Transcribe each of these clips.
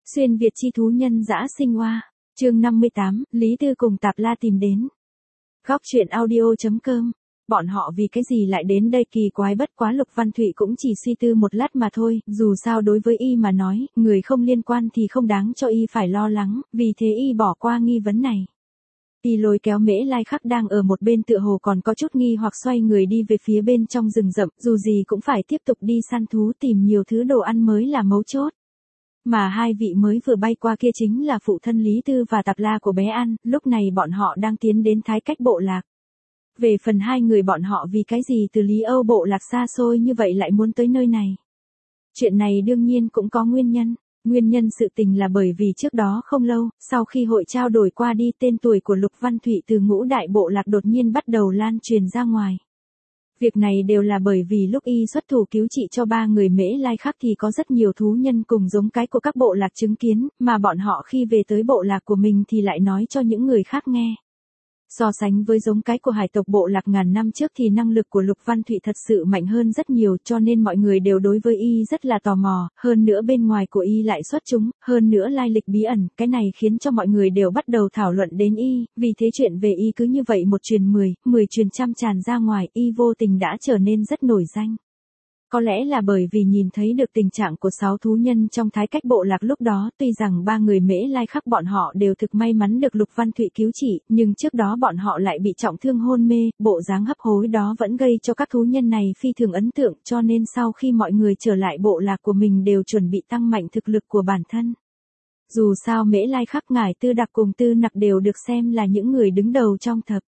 Xuyên Việt chi thú nhân dã sinh hoa. Chương 58, Lý Tư cùng Tạp La tìm đến. Góc truyện audio.com. Bọn họ vì cái gì lại đến đây kỳ quái, bất quá Lục Văn Thụy cũng chỉ suy tư một lát mà thôi, dù sao đối với y mà nói, người không liên quan thì không đáng cho y phải lo lắng, vì thế y bỏ qua nghi vấn này. Y lôi kéo Mễ Lai Khắc đang ở một bên tựa hồ còn có chút nghi hoặc xoay người đi về phía bên trong rừng rậm, dù gì cũng phải tiếp tục đi săn thú tìm nhiều thứ đồ ăn mới là mấu chốt. Mà hai vị mới vừa bay qua kia chính là phụ thân Lý Tư và Tạp La của bé An, lúc này bọn họ đang tiến đến Thái Cách bộ lạc. Về phần hai người bọn họ vì cái gì từ Lý Âu bộ lạc xa xôi như vậy lại muốn tới nơi này. Chuyện này đương nhiên cũng có nguyên nhân. Nguyên nhân sự tình là bởi vì trước đó không lâu, sau khi hội trao đổi qua đi, tên tuổi của Lục Văn Thụy từ ngũ đại bộ lạc đột nhiên bắt đầu lan truyền ra ngoài. Việc này đều là bởi vì lúc y xuất thủ cứu trị cho ba người Mễ Lai Khắc thì có rất nhiều thú nhân cùng giống cái của các bộ lạc chứng kiến, mà bọn họ khi về tới bộ lạc của mình thì lại nói cho những người khác nghe. So sánh với giống cái của hải tộc bộ lạc ngàn năm trước thì năng lực của Lục Văn Thụy thật sự mạnh hơn rất nhiều, cho nên mọi người đều đối với y rất là tò mò, hơn nữa bên ngoài của y lại xuất chúng, hơn nữa lai lịch bí ẩn, cái này khiến cho mọi người đều bắt đầu thảo luận đến y, vì thế chuyện về y cứ như vậy một truyền 10 truyền trăm tràn ra ngoài, y vô tình đã trở nên rất nổi danh. Có lẽ là bởi vì nhìn thấy được tình trạng của 6 thú nhân trong Thái Cách bộ lạc lúc đó, tuy rằng ba người Mễ Lai Khắc bọn họ đều thực may mắn được Lục Văn Thụy cứu trị, nhưng trước đó bọn họ lại bị trọng thương hôn mê, bộ dáng hấp hối đó vẫn gây cho các thú nhân này phi thường ấn tượng, cho nên sau khi mọi người trở lại bộ lạc của mình đều chuẩn bị tăng mạnh thực lực của bản thân. Dù sao Mễ Lai Khắc, Ngải Tư Đặc cùng Tư Nặc đều được xem là những người đứng đầu trong thập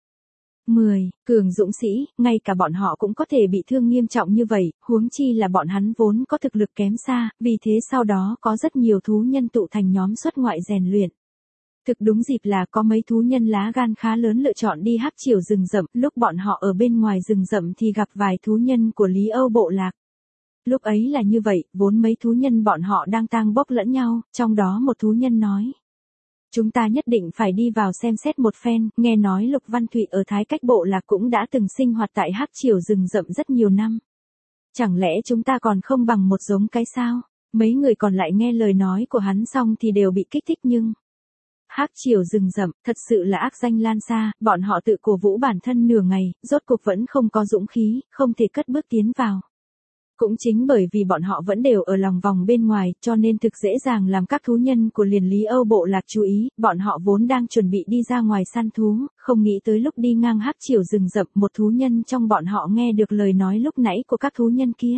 10 cường dũng sĩ, ngay cả bọn họ cũng có thể bị thương nghiêm trọng như vậy, huống chi là bọn hắn vốn có thực lực kém xa, vì thế sau đó có rất nhiều thú nhân tụ thành nhóm xuất ngoại rèn luyện. Thực đúng dịp là có mấy thú nhân lá gan khá lớn lựa chọn đi hắc chiều rừng rậm, lúc bọn họ ở bên ngoài rừng rậm thì gặp vài thú nhân của Lý Âu bộ lạc. Lúc ấy là như vậy, vốn mấy thú nhân bọn họ đang tang bốc lẫn nhau, trong đó một thú nhân nói: chúng ta nhất định phải đi vào xem xét một phen, nghe nói Lục Văn Thụy ở Thái Cách bộ lạc cũng đã từng sinh hoạt tại hắc chiều rừng rậm rất nhiều năm. Chẳng lẽ chúng ta còn không bằng một giống cái sao? Mấy người còn lại nghe lời nói của hắn xong thì đều bị kích thích, nhưng hắc chiều rừng rậm thật sự là ác danh lan xa, bọn họ tự cổ vũ bản thân nửa ngày, rốt cuộc vẫn không có dũng khí, không thể cất bước tiến vào. Cũng chính bởi vì bọn họ vẫn đều ở lòng vòng bên ngoài, cho nên thực dễ dàng làm các thú nhân của liền Lý Âu bộ lạc chú ý, bọn họ vốn đang chuẩn bị đi ra ngoài săn thú, không nghĩ tới lúc đi ngang hắc chiều rừng rậm, một thú nhân trong bọn họ nghe được lời nói lúc nãy của các thú nhân kia.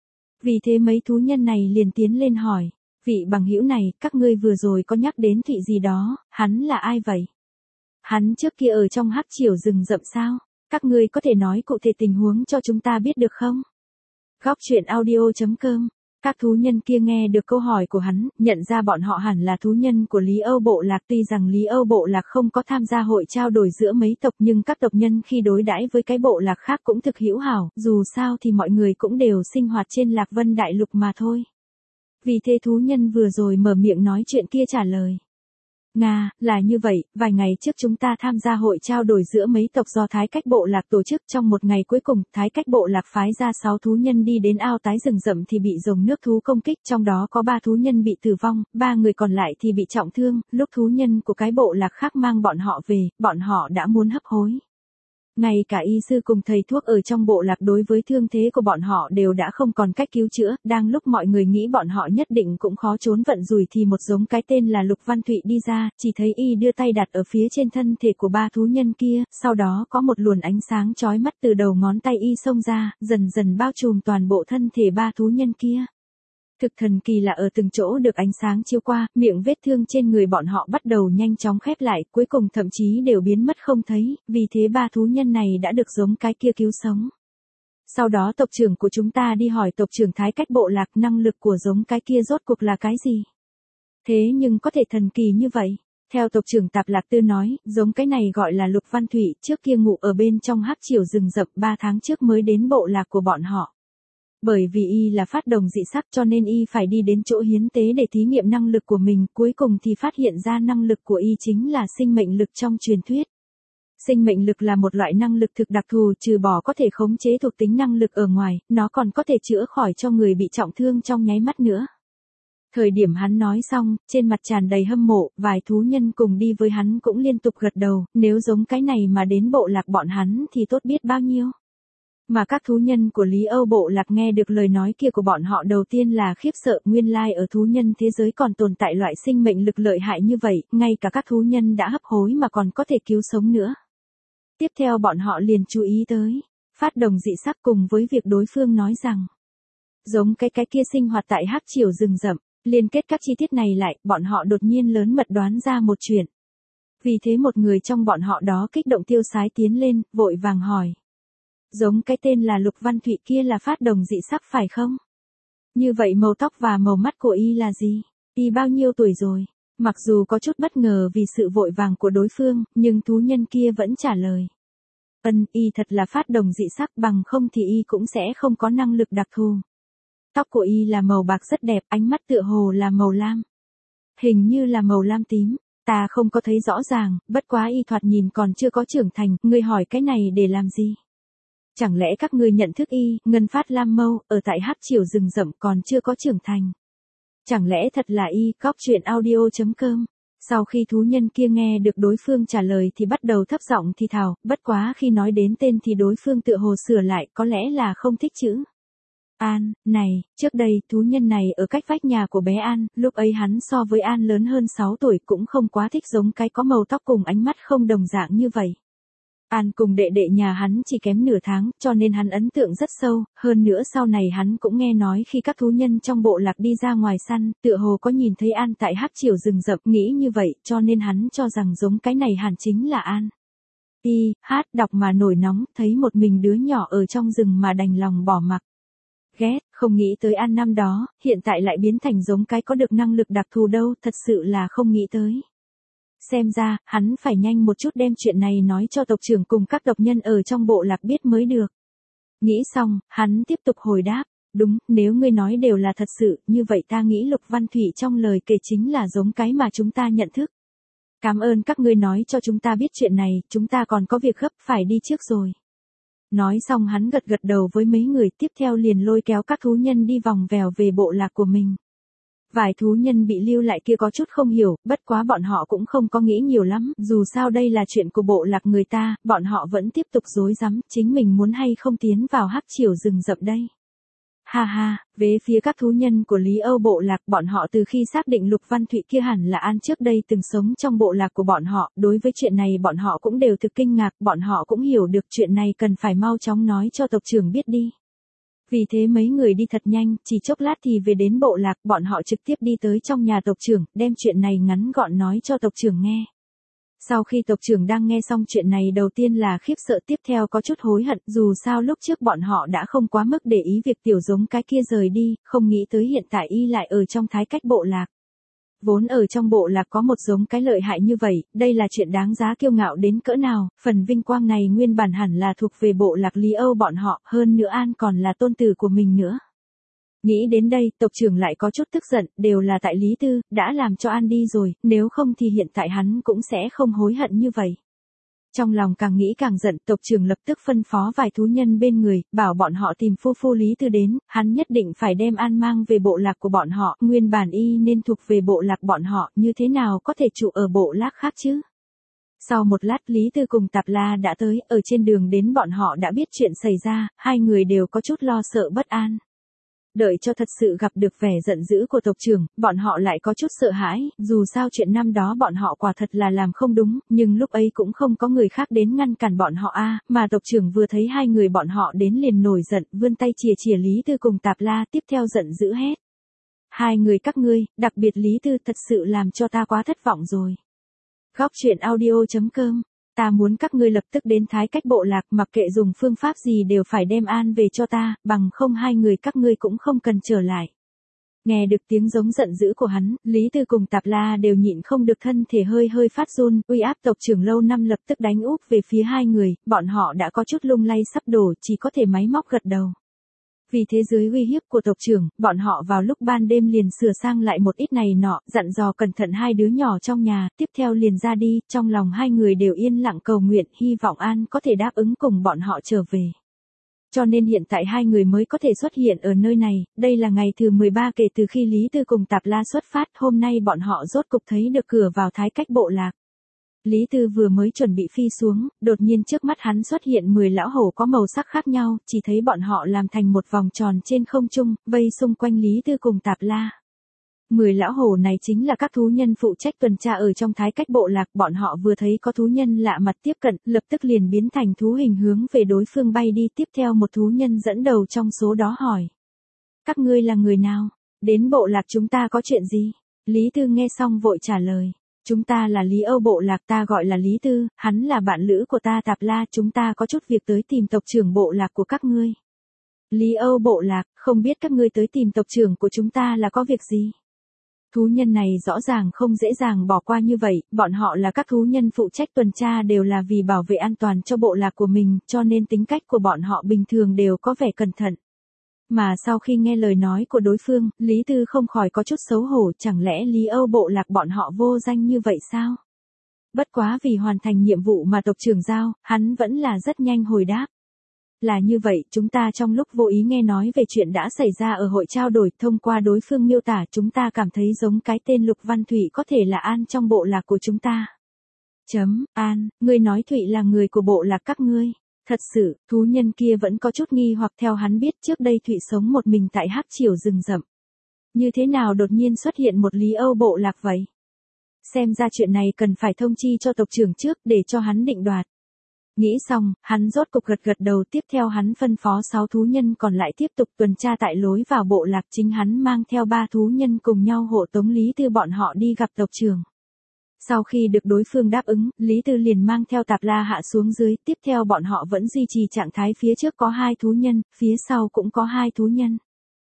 Vì thế mấy thú nhân này liền tiến lên hỏi: vị bằng hữu này, các ngươi vừa rồi có nhắc đến Thụy gì đó, hắn là ai vậy? Hắn trước kia ở trong hắc chiều rừng rậm sao? Các ngươi có thể nói cụ thể tình huống cho chúng ta biết được không? Góc truyện audio.com. Các thú nhân kia nghe được câu hỏi của hắn, nhận ra bọn họ hẳn là thú nhân của Lý Âu bộ lạc, tuy rằng Lý Âu bộ lạc không có tham gia hội trao đổi giữa mấy tộc, nhưng các tộc nhân khi đối đãi với cái bộ lạc khác cũng thực hữu hảo, dù sao thì mọi người cũng đều sinh hoạt trên Lạc Vân Đại Lục mà thôi. Vì thế thú nhân vừa rồi mở miệng nói chuyện kia trả lời: Nga, là như vậy, vài ngày trước chúng ta tham gia hội trao đổi giữa mấy tộc do Thái Cách bộ lạc tổ chức, trong một ngày cuối cùng, Thái Cách bộ lạc phái ra 6 thú nhân đi đến ao tái rừng rậm thì bị rồng nước thú công kích, trong đó có 3 thú nhân bị tử vong, 3 người còn lại thì bị trọng thương, lúc thú nhân của cái bộ lạc khác mang bọn họ về, bọn họ đã muốn hấp hối. Ngay cả y sư cùng thầy thuốc ở trong bộ lạc đối với thương thế của bọn họ đều đã không còn cách cứu chữa, đang lúc mọi người nghĩ bọn họ nhất định cũng khó trốn vận rủi thì một giống cái tên là Lục Văn Thụy đi ra, chỉ thấy y đưa tay đặt ở phía trên thân thể của 3 thú nhân kia, sau đó có một luồng ánh sáng chói mắt từ đầu ngón tay y xông ra, dần dần bao trùm toàn bộ thân thể 3 thú nhân kia. Thực thần kỳ là ở từng chỗ được ánh sáng chiếu qua, miệng vết thương trên người bọn họ bắt đầu nhanh chóng khép lại, cuối cùng thậm chí đều biến mất không thấy, vì thế 3 thú nhân này đã được giống cái kia cứu sống. Sau đó tộc trưởng của chúng ta đi hỏi tộc trưởng Thái Cách bộ lạc năng lực của giống cái kia rốt cuộc là cái gì. Thế nhưng có thể thần kỳ như vậy. Theo tộc trưởng Tạp Lạc Tư nói, giống cái này gọi là Lục Văn Thụy, trước kia ngủ ở bên trong hắc chiều rừng rậm, 3 tháng trước mới đến bộ lạc của bọn họ. Bởi vì y là phát đồng dị sắc cho nên y phải đi đến chỗ hiến tế để thí nghiệm năng lực của mình, cuối cùng thì phát hiện ra năng lực của y chính là sinh mệnh lực trong truyền thuyết. Sinh mệnh lực là một loại năng lực thực đặc thù, trừ bỏ có thể khống chế thuộc tính năng lực ở ngoài, nó còn có thể chữa khỏi cho người bị trọng thương trong nháy mắt nữa. Thời điểm hắn nói xong, trên mặt tràn đầy hâm mộ, vài thú nhân cùng đi với hắn cũng liên tục gật đầu, nếu giống cái này mà đến bộ lạc bọn hắn thì tốt biết bao nhiêu. Mà các thú nhân của Lý Âu bộ lạc nghe được lời nói kia của bọn họ đầu tiên là khiếp sợ, nguyên lai ở thú nhân thế giới còn tồn tại loại sinh mệnh lực lợi hại như vậy, ngay cả các thú nhân đã hấp hối mà còn có thể cứu sống nữa. Tiếp theo bọn họ liền chú ý tới, phát đồng dị sắc cùng với việc đối phương nói rằng, giống cái kia sinh hoạt tại hắc triều rừng rậm, liên kết các chi tiết này lại, bọn họ đột nhiên lớn mật đoán ra một chuyện. Vì thế một người trong bọn họ đó kích động tiêu sái tiến lên, vội vàng hỏi. Giống cái tên là Lục Văn Thụy kia là phát đồng dị sắc phải không? Như vậy màu tóc và màu mắt của y là gì? Y bao nhiêu tuổi rồi? Mặc dù có chút bất ngờ vì sự vội vàng của đối phương, nhưng thú nhân kia vẫn trả lời. Y thật là phát đồng dị sắc, bằng không thì y cũng sẽ không có năng lực đặc thù. Tóc của y là màu bạc rất đẹp, ánh mắt tựa hồ là màu lam. Hình như là màu lam tím, ta không có thấy rõ ràng, bất quá y thoạt nhìn còn chưa có trưởng thành, ngươi hỏi cái này để làm gì? Chẳng lẽ các ngươi nhận thức y, ngân phát lam mâu, ở tại hắc triều rừng rậm còn chưa có trưởng thành? Chẳng lẽ thật là y? Góc truyện audio.com. Sau khi thú nhân kia nghe được đối phương trả lời thì bắt đầu thấp giọng thì thào, bất quá khi nói đến tên thì đối phương tựa hồ sửa lại, có lẽ là không thích chữ An. Này, trước đây, thú nhân này ở cách vách nhà của bé An, lúc ấy hắn so với An lớn hơn 6 tuổi, cũng không quá thích giống cái có màu tóc cùng ánh mắt không đồng dạng như vậy. An cùng đệ đệ nhà hắn chỉ kém nửa tháng, cho nên hắn ấn tượng rất sâu, hơn nữa sau này hắn cũng nghe nói khi các thú nhân trong bộ lạc đi ra ngoài săn, tựa hồ có nhìn thấy An tại hắc triều rừng rậm, nghĩ như vậy, cho nên hắn cho rằng giống cái này hẳn chính là An. Đọc mà nổi nóng, thấy một mình đứa nhỏ ở trong rừng mà đành lòng bỏ mặc. Ghét, không nghĩ tới An năm đó, hiện tại lại biến thành giống cái có được năng lực đặc thù đâu, thật sự là không nghĩ tới. Xem ra, hắn phải nhanh một chút đem chuyện này nói cho tộc trưởng cùng các tộc nhân ở trong bộ lạc biết mới được. Nghĩ xong, hắn tiếp tục hồi đáp, đúng, nếu ngươi nói đều là thật sự, như vậy ta nghĩ Lục Văn Thụy trong lời kể chính là giống cái mà chúng ta nhận thức. Cảm ơn các ngươi nói cho chúng ta biết chuyện này, chúng ta còn có việc gấp phải đi trước rồi. Nói xong hắn gật gật đầu với mấy người, tiếp theo liền lôi kéo các thú nhân đi vòng vèo về bộ lạc của mình. Vài thú nhân bị lưu lại kia có chút không hiểu, bất quá bọn họ cũng không có nghĩ nhiều lắm, dù sao đây là chuyện của bộ lạc người ta, bọn họ vẫn tiếp tục rối rắm, chính mình muốn hay không tiến vào hắc triều rừng rậm đây. Ha ha, về phía các thú nhân của Lý Âu bộ lạc, bọn họ từ khi xác định Lục Văn Thụy kia hẳn là An trước đây từng sống trong bộ lạc của bọn họ, đối với chuyện này bọn họ cũng đều thực kinh ngạc, bọn họ cũng hiểu được chuyện này cần phải mau chóng nói cho tộc trưởng biết đi. Vì thế mấy người đi thật nhanh, chỉ chốc lát thì về đến bộ lạc, bọn họ trực tiếp đi tới trong nhà tộc trưởng, đem chuyện này ngắn gọn nói cho tộc trưởng nghe. Sau khi tộc trưởng đang nghe xong chuyện này đầu tiên là khiếp sợ, tiếp theo có chút hối hận, dù sao lúc trước bọn họ đã không quá mức để ý việc tiểu giống cái kia rời đi, không nghĩ tới hiện tại y lại ở trong thái cách bộ lạc. Vốn ở trong bộ lạc có một giống cái lợi hại như vậy, đây là chuyện đáng giá kiêu ngạo đến cỡ nào, phần vinh quang này nguyên bản hẳn là thuộc về bộ lạc Lý Âu bọn họ, hơn nữa An còn là tôn tử của mình nữa. Nghĩ đến đây, tộc trưởng lại có chút tức giận, đều là tại Lý Tư, đã làm cho An đi rồi, nếu không thì hiện tại hắn cũng sẽ không hối hận như vậy. Trong lòng càng nghĩ càng giận, tộc trưởng lập tức phân phó vài thú nhân bên người, bảo bọn họ tìm phu Lý Tư đến, hắn nhất định phải đem An mang về bộ lạc của bọn họ, nguyên bản y nên thuộc về bộ lạc bọn họ, như thế nào có thể trụ ở bộ lạc khác chứ? Sau một lát Lý Tư cùng Tạp La đã tới, ở trên đường đến bọn họ đã biết chuyện xảy ra, hai người đều có chút lo sợ bất an. Đợi cho thật sự gặp được vẻ giận dữ của tộc trưởng, bọn họ lại có chút sợ hãi, dù sao chuyện năm đó bọn họ quả thật là làm không đúng, nhưng lúc ấy cũng không có người khác đến ngăn cản bọn họ mà tộc trưởng vừa thấy hai người bọn họ đến liền nổi giận, vươn tay chìa chìa Lý Tư cùng Tạp La, tiếp theo giận dữ hét. Hai người các ngươi, đặc biệt Lý Tư thật sự làm cho ta quá thất vọng rồi. Góc truyện audio.com. Ta muốn các ngươi lập tức đến thái cách bộ lạc, mặc kệ dùng phương pháp gì đều phải đem An về cho ta, bằng không hai người các ngươi cũng không cần trở lại. Nghe được tiếng giống giận dữ của hắn, Lý Tư cùng Tạp La đều nhịn không được thân thể hơi phát run, uy áp tộc trưởng lâu năm lập tức đánh úp về phía hai người, bọn họ đã có chút lung lay sắp đổ, chỉ có thể máy móc gật đầu. Vì thế dưới uy hiếp của tộc trưởng, bọn họ vào lúc ban đêm liền sửa sang lại một ít này nọ, dặn dò cẩn thận hai đứa nhỏ trong nhà, tiếp theo liền ra đi, trong lòng hai người đều yên lặng cầu nguyện, hy vọng An có thể đáp ứng cùng bọn họ trở về. Cho nên hiện tại hai người mới có thể xuất hiện ở nơi này, đây là ngày thứ 13 kể từ khi Lý Tư cùng Tạp La xuất phát, hôm nay bọn họ rốt cục thấy được cửa vào Thái Cách bộ lạc. Lý Tư vừa mới chuẩn bị phi xuống, đột nhiên trước mắt hắn xuất hiện 10 lão hổ có màu sắc khác nhau, chỉ thấy bọn họ làm thành một vòng tròn trên không trung, vây xung quanh Lý Tư cùng Tạp La. 10 lão hổ này chính là các thú nhân phụ trách tuần tra ở trong Thái Cách bộ lạc, bọn họ vừa thấy có thú nhân lạ mặt tiếp cận, lập tức liền biến thành thú hình hướng về đối phương bay đi, tiếp theo một thú nhân dẫn đầu trong số đó hỏi. Các ngươi là người nào? Đến bộ lạc chúng ta có chuyện gì? Lý Tư nghe xong vội trả lời. Chúng ta là Lý Âu bộ lạc, ta gọi là Lý Tư, hắn là bạn lữ của ta Tạp La, chúng ta có chút việc tới tìm tộc trưởng bộ lạc của các ngươi. Lý Âu bộ lạc, không biết các ngươi tới tìm tộc trưởng của chúng ta là có việc gì? Thú nhân này rõ ràng không dễ dàng bỏ qua như vậy, bọn họ là các thú nhân phụ trách tuần tra đều là vì bảo vệ an toàn cho bộ lạc của mình, cho nên tính cách của bọn họ bình thường đều có vẻ cẩn thận. Mà sau khi nghe lời nói của đối phương, Lý Tư không khỏi có chút xấu hổ, chẳng lẽ Lý Âu bộ lạc bọn họ vô danh như vậy sao? Bất quá vì hoàn thành nhiệm vụ mà tộc trưởng giao, hắn vẫn là rất nhanh hồi đáp. Là như vậy, chúng ta trong lúc vô ý nghe nói về chuyện đã xảy ra ở hội trao đổi, thông qua đối phương miêu tả chúng ta cảm thấy giống cái tên Lục Văn Thụy có thể là An trong bộ lạc của chúng ta. An, ngươi nói Thụy là người của bộ lạc các ngươi. Thật sự, thú nhân kia vẫn có chút nghi hoặc theo hắn biết trước đây Thụy sống một mình tại Hắc Triều rừng rậm. Như thế nào đột nhiên xuất hiện một Lý Âu bộ lạc vậy? Xem ra chuyện này cần phải thông chi cho tộc trưởng trước để cho hắn định đoạt. Nghĩ xong, hắn rốt cục gật gật đầu, tiếp theo hắn phân phó 6 thú nhân còn lại tiếp tục tuần tra tại lối vào bộ lạc, chính hắn mang theo 3 thú nhân cùng nhau hộ tống Lý Tư bọn họ đi gặp tộc trưởng. Sau khi được đối phương đáp ứng, Lý Tư liền mang theo Tạp La hạ xuống dưới, tiếp theo bọn họ vẫn duy trì trạng thái phía trước có 2 thú nhân, phía sau cũng có 2 thú nhân.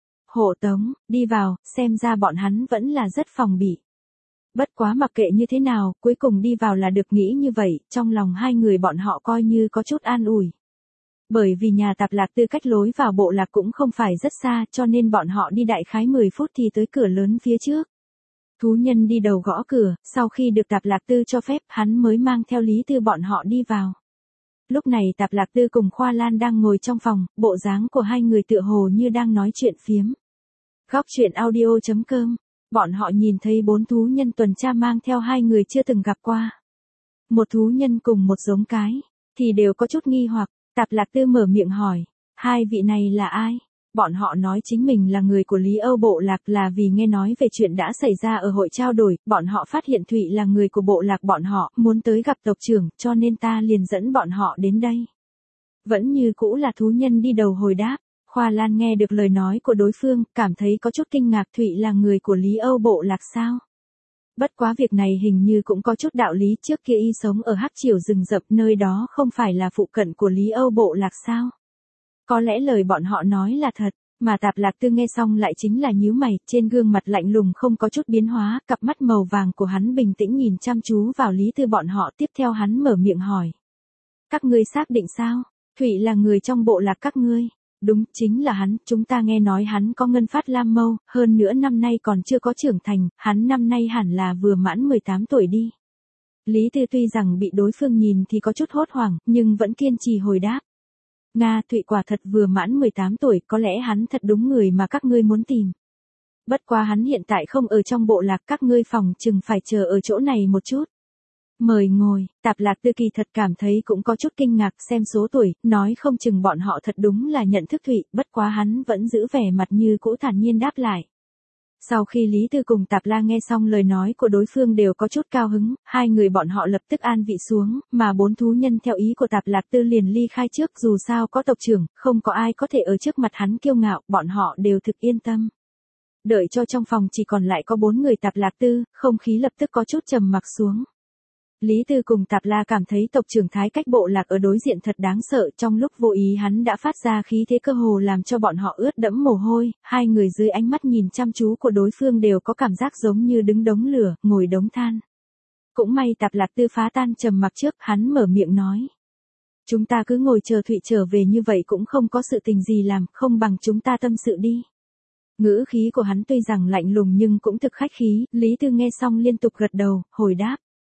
Hộ tống, đi vào, xem ra bọn hắn vẫn là rất phòng bị. Bất quá mặc kệ như thế nào, cuối cùng đi vào là được, nghĩ như vậy, trong lòng hai người bọn họ coi như có chút an ủi. Bởi vì nhà Tạp Lạc Tư cách lối vào bộ lạc cũng không phải rất xa, cho nên bọn họ đi đại khái 10 phút thì tới cửa lớn phía trước. Thú nhân đi đầu gõ cửa, sau khi được Tạp Lạc Tư cho phép, hắn mới mang theo Lý Tư bọn họ đi vào. Lúc này Tạp Lạc Tư cùng Khoa Lan đang ngồi trong phòng, bộ dáng của hai người tựa hồ như đang nói chuyện phiếm. Góc truyện audio.com. Bọn họ nhìn thấy 4 thú nhân tuần tra mang theo 2 người chưa từng gặp qua. Một thú nhân cùng một giống cái, thì đều có chút nghi hoặc. Tạp Lạc Tư mở miệng hỏi, 2 vị này là ai? Bọn họ nói chính mình là người của Lý Âu bộ lạc, là vì nghe nói về chuyện đã xảy ra ở hội trao đổi, bọn họ phát hiện Thụy là người của bộ lạc bọn họ, muốn tới gặp tộc trưởng, cho nên ta liền dẫn bọn họ đến đây. Vẫn như cũ là thú nhân đi đầu hồi đáp. Khoa Lan nghe được lời nói của đối phương, cảm thấy có chút kinh ngạc, Thụy là người của Lý Âu bộ lạc sao? Bất quá việc này hình như cũng có chút đạo lý, trước kia y sống ở Hắc Triều rừng rậm, nơi đó không phải là phụ cận của Lý Âu bộ lạc sao? Có lẽ lời bọn họ nói là thật, mà Tạp Lạc Tư nghe xong lại chính là nhíu mày, trên gương mặt lạnh lùng không có chút biến hóa, cặp mắt màu vàng của hắn bình tĩnh nhìn chăm chú vào Lý Tư bọn họ, tiếp theo hắn mở miệng hỏi. Các ngươi xác định sao? Thụy là người trong bộ lạc các ngươi? Đúng, chính là hắn, chúng ta nghe nói hắn có ngân phát lam mâu, hơn nữa năm nay còn chưa có trưởng thành, hắn năm nay hẳn là vừa mãn 18 tuổi đi. Lý Tư tuy rằng bị đối phương nhìn thì có chút hốt hoảng, nhưng vẫn kiên trì hồi đáp. Nga, Thụy quả thật vừa mãn 18 tuổi, có lẽ hắn thật đúng người mà các ngươi muốn tìm. Bất quá hắn hiện tại không ở trong bộ lạc, các ngươi phòng chừng phải chờ ở chỗ này một chút. Mời ngồi, Tạp Lạc Tư kỳ thật cảm thấy cũng có chút kinh ngạc, xem số tuổi, nói không chừng bọn họ thật đúng là nhận thức Thụy, bất quá hắn vẫn giữ vẻ mặt như cũ thản nhiên đáp lại. Sau khi Lý Tư cùng Tạp La nghe xong lời nói của đối phương đều có chút cao hứng, hai người bọn họ lập tức an vị xuống, mà 4 thú nhân theo ý của Tạp Lạc Tư liền ly khai trước, dù sao có tộc trưởng, không có ai có thể ở trước mặt hắn kiêu ngạo, bọn họ đều thực yên tâm. Đợi cho trong phòng chỉ còn lại có 4 người Tạp Lạc Tư, không khí lập tức có chút trầm mặc xuống. Lý Tư cùng Tạp La cảm thấy tộc trưởng Thái Cách bộ lạc ở đối diện thật đáng sợ, trong lúc vô ý hắn đã phát ra khí thế cơ hồ làm cho bọn họ ướt đẫm mồ hôi, hai người dưới ánh mắt nhìn chăm chú của đối phương đều có cảm giác giống như đứng đống lửa, ngồi đống than. Cũng may Tạp Lạc Tư phá tan trầm mặc trước, hắn mở miệng nói. Chúng ta cứ ngồi chờ Thụy trở về như vậy cũng không có sự tình gì làm, không bằng chúng ta tâm sự đi. Ngữ khí của hắn tuy rằng lạnh lùng nhưng cũng thực khách khí, Lý Tư nghe xong liên tục gật đầu, hồi đáp.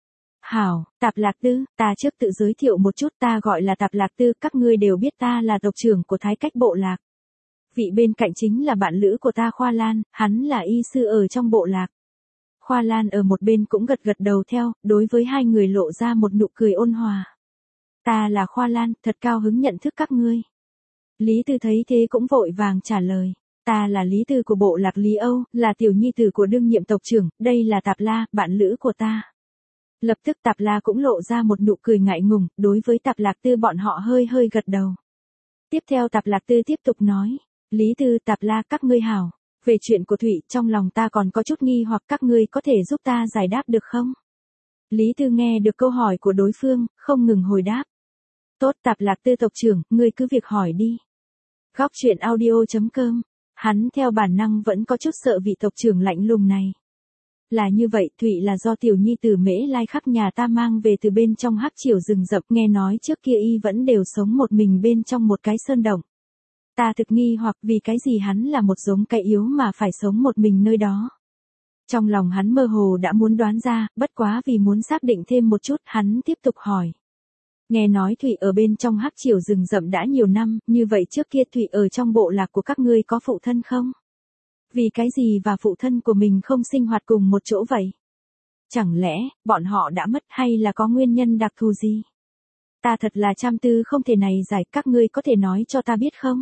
Hảo, Tạp Lạc Tư, ta trước tự giới thiệu một chút, ta gọi là Tạp Lạc Tư, các ngươi đều biết ta là tộc trưởng của Thái Cách bộ lạc. Vị bên cạnh chính là bạn lữ của ta Khoa Lan, hắn là y sư ở trong bộ lạc. Khoa Lan ở một bên cũng gật gật đầu theo, đối với hai người lộ ra một nụ cười ôn hòa. Ta là Khoa Lan, thật cao hứng nhận thức các ngươi. Lý Tư thấy thế cũng vội vàng trả lời. Ta là Lý Tư của bộ lạc Lý Âu, là tiểu nhi tử của đương nhiệm tộc trưởng, đây là Tạp La, bạn lữ của ta. Lập tức Tạp La cũng lộ ra một nụ cười ngại ngùng, đối với Tạp Lạc Tư bọn họ hơi hơi gật đầu. Tiếp theo Tạp Lạc Tư tiếp tục nói, Lý Tư, Tạp La, các ngươi hảo. Về chuyện của Thụy, trong lòng ta còn có chút nghi hoặc các ngươi có thể giúp ta giải đáp được không? Lý Tư nghe được câu hỏi của đối phương, không ngừng hồi đáp. Tốt, Tạp Lạc Tư tộc trưởng, ngươi cứ việc hỏi đi. Góc truyện audio.com. Hắn theo bản năng vẫn có chút sợ vị tộc trưởng lạnh lùng này. Là như vậy, Thụy là do tiểu nhi tử Mễ Lai khắc nhà ta mang về từ bên trong hắc triều rừng rậm, nghe nói trước kia y vẫn đều sống một mình bên trong một cái sơn động. Ta thực nghi hoặc vì cái gì hắn là một giống cây yếu mà phải sống một mình nơi đó. Trong lòng hắn mơ hồ đã muốn đoán ra, bất quá vì muốn xác định thêm một chút, hắn tiếp tục hỏi. Nghe nói Thụy ở bên trong hắc triều rừng rậm đã nhiều năm, như vậy trước kia Thụy ở trong bộ lạc của các ngươi có phụ thân không? Vì cái gì và phụ thân của mình không sinh hoạt cùng một chỗ vậy? Chẳng lẽ, bọn họ đã mất hay là có nguyên nhân đặc thù gì? Ta thật là trăm tư không thể này giải, các ngươi có thể nói cho ta biết không?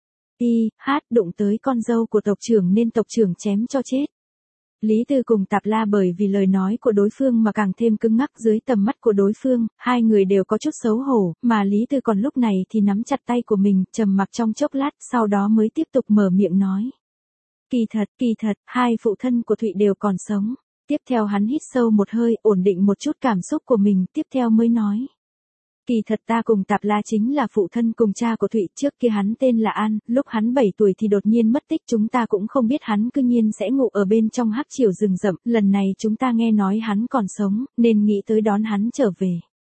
Đụng tới con dâu của tộc trưởng nên tộc trưởng chém cho chết. Lý Tư cùng Tạp La bởi vì lời nói của đối phương mà càng thêm cứng ngắc dưới tầm mắt của đối phương, hai người đều có chút xấu hổ, mà Lý Tư còn lúc này thì nắm chặt tay của mình, trầm mặc trong chốc lát, sau đó mới tiếp tục mở miệng nói. Kỳ thật, hai phụ thân của Thụy đều còn sống. Tiếp theo hắn hít sâu một hơi, ổn định một chút cảm xúc của mình, tiếp theo mới nói. Kỳ thật ta cùng Tạp La chính là phụ thân cùng cha của Thụy, trước kia hắn tên là An, lúc hắn 7 tuổi thì đột nhiên mất tích, chúng ta cũng không biết hắn cư nhiên sẽ ngủ ở bên trong hắc triều rừng rậm, lần này chúng ta nghe nói hắn còn sống, nên nghĩ tới đón hắn trở về.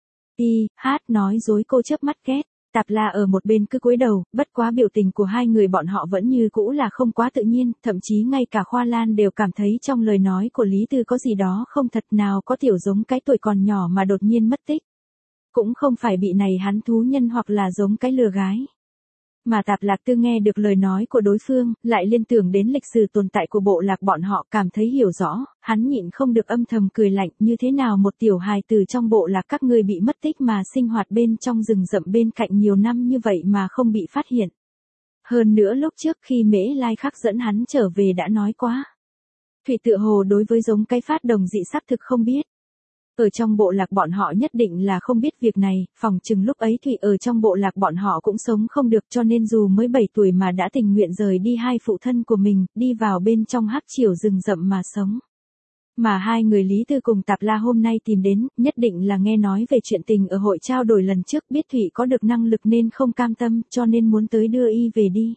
Nói dối cô chớp mắt ghét. Tạp La ở một bên cứ cúi đầu, bất quá biểu tình của hai người bọn họ vẫn như cũ là không quá tự nhiên, thậm chí ngay cả Khoa Lan đều cảm thấy trong lời nói của Lý Tư có gì đó không thật, nào có tiểu giống cái tuổi còn nhỏ mà đột nhiên mất tích. Cũng không phải bị này hắn thú nhân hoặc là giống cái lừa gái. Mà Tạp Lạc Tư nghe được lời nói của đối phương, lại liên tưởng đến lịch sử tồn tại của bộ lạc bọn họ, cảm thấy hiểu rõ, hắn nhịn không được âm thầm cười lạnh, như thế nào một tiểu hài từ trong bộ lạc các ngươi bị mất tích mà sinh hoạt bên trong rừng rậm bên cạnh nhiều năm như vậy mà không bị phát hiện. Hơn nữa lúc trước khi Mễ Lai khắc dẫn hắn trở về đã nói quá. Thủy tựa hồ đối với giống cái phát đồng dị xác thực không biết. Ở trong bộ lạc bọn họ nhất định là không biết việc này, phòng chừng lúc ấy Thụy ở trong bộ lạc bọn họ cũng sống không được, cho nên dù mới 7 tuổi mà đã tình nguyện rời đi hai phụ thân của mình, đi vào bên trong hắc triều rừng rậm mà sống. Mà hai người Lý Tư cùng Tạp La hôm nay tìm đến, nhất định là nghe nói về chuyện tình ở hội trao đổi lần trước, biết Thụy có được năng lực nên không cam tâm, cho nên muốn tới đưa y về đi.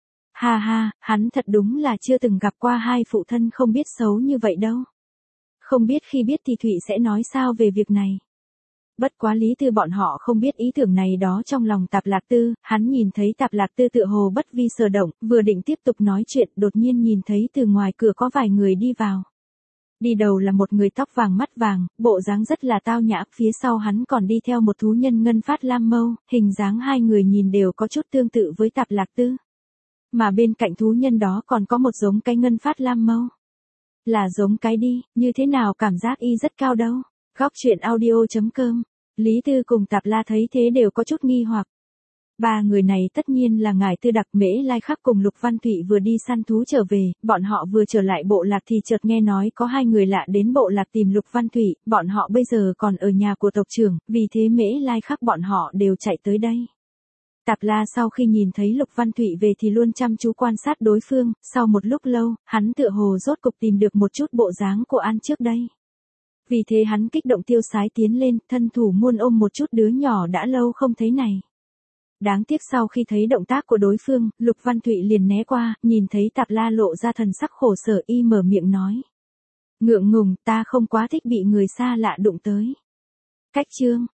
Ha, hắn thật đúng là chưa từng gặp qua hai phụ thân không biết xấu như vậy đâu. Không biết khi biết thì Thụy sẽ nói sao về việc này. Bất quá Lý Tư bọn họ không biết ý tưởng này đó trong lòng Tạp Lạc Tư, hắn nhìn thấy Tạp Lạc Tư tựa hồ bất vi sở động, vừa định tiếp tục nói chuyện, đột nhiên nhìn thấy từ ngoài cửa có vài người đi vào. Đi đầu là một người tóc vàng mắt vàng, bộ dáng rất là tao nhã, phía sau hắn còn đi theo một thú nhân ngân phát lam mâu, hình dáng hai người nhìn đều có chút tương tự với Tạp Lạc Tư. Mà bên cạnh thú nhân đó còn có một giống cái ngân phát lam mâu. Là giống cái đi, như thế nào cảm giác y rất cao đâu. Góc truyện audio.com. Lý Tư cùng Tạp La thấy thế đều có chút nghi hoặc. Ba người này tất nhiên là ngài Tư Đặc, Mễ Lai Khắc cùng Lục Văn Thụy vừa đi săn thú trở về, bọn họ vừa trở lại bộ lạc thì chợt nghe nói có hai người lạ đến bộ lạc tìm Lục Văn Thụy, bọn họ bây giờ còn ở nhà của tộc trưởng, vì thế Mễ Lai Khắc bọn họ đều chạy tới đây. Tạp La sau khi nhìn thấy Lục Văn Thụy về thì luôn chăm chú quan sát đối phương, sau một lúc lâu, hắn tựa hồ rốt cục tìm được một chút bộ dáng của An trước đây. Vì thế hắn kích động tiêu sái tiến lên, thân thủ muôn ôm một chút đứa nhỏ đã lâu không thấy này. Đáng tiếc sau khi thấy động tác của đối phương, Lục Văn Thụy liền né qua, nhìn thấy Tạp La lộ ra thần sắc khổ sở, y mở miệng nói. Ngượng ngùng, ta không quá thích bị người xa lạ đụng tới. Cách chương.